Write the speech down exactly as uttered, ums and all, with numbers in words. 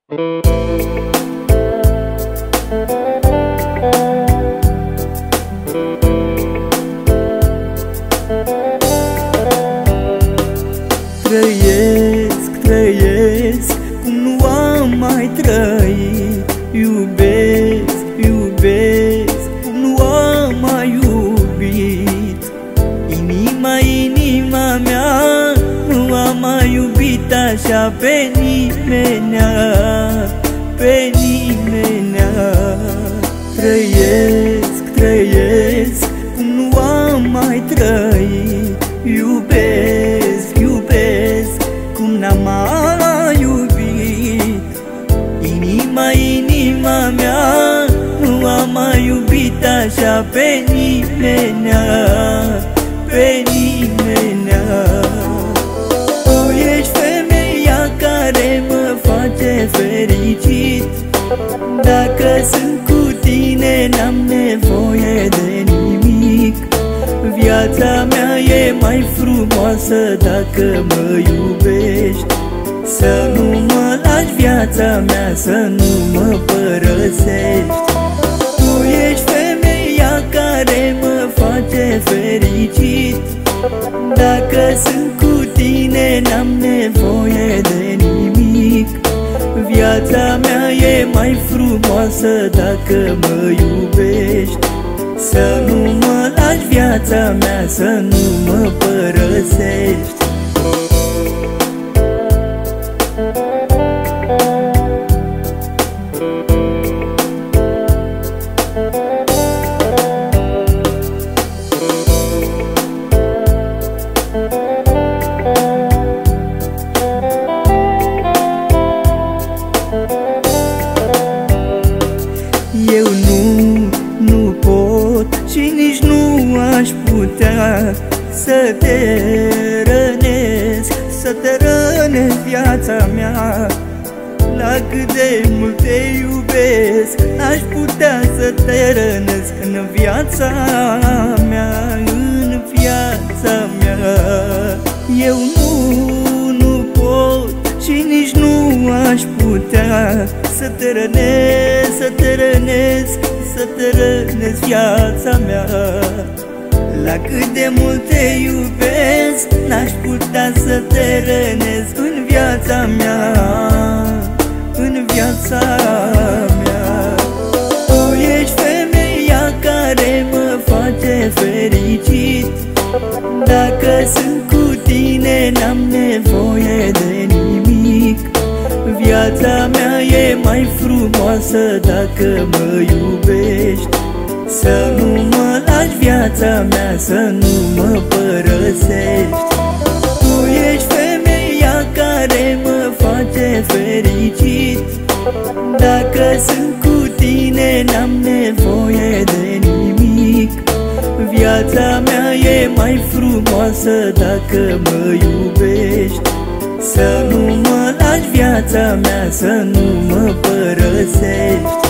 Trăiesc, trăiesc cum nu am mai trăit. Iubesc, iubesc cum nu am mai iubit. Inima, inima mea nu am mai iubit așa pe nimenea, pe nimenea. Trăiesc, trăiesc cum nu am mai trăit. Iubesc, iubesc cum n-am mai iubit. Inima, inima mea nu am mai iubit așa pe nimenea, pe nimenea. Tu ești femeia care mă face fericit. Dacă sunt cu tine n-am nevoie de nimic. Viața mea e mai frumoasă dacă mă iubești. Să nu mă lași, viața mea, să nu mă părăsești. Tu ești femeia care mă face fericit. Dacă sunt cu tine n-am nevoie de nimic. Viața mea e mai frumoasă dacă mă iubești. Să nu mă lași, viața mea, să nu mă părăsești. Eu nu, nu pot și nici nu aș putea să te rănesc, să te rănesc, viața mea. La cât de mult te iubesc, aș putea să te rănesc în viața mea, în viața mea. Eu nu, nu pot și nici nu aș putea să te rănesc, să te rănesc, să te rănesc, viața mea. La cât de mult te iubesc, n-aș putea să te rănesc în viața mea, în viața mea. Tu ești femeia care mă face fericit. Dacă sunt cu tine n-am nevoie de nimic. Viața mea e mai frumoasă dacă mă iubești. Să nu mă lași, viața mea, să nu mă părăsești. Tu ești femeia care mă face fericit. Dacă sunt cu tine n-am nevoie de nimic. Viața mea e mai frumoasă dacă mă iubești. Să nu mă lași, viața mea, să nu mă părăsești.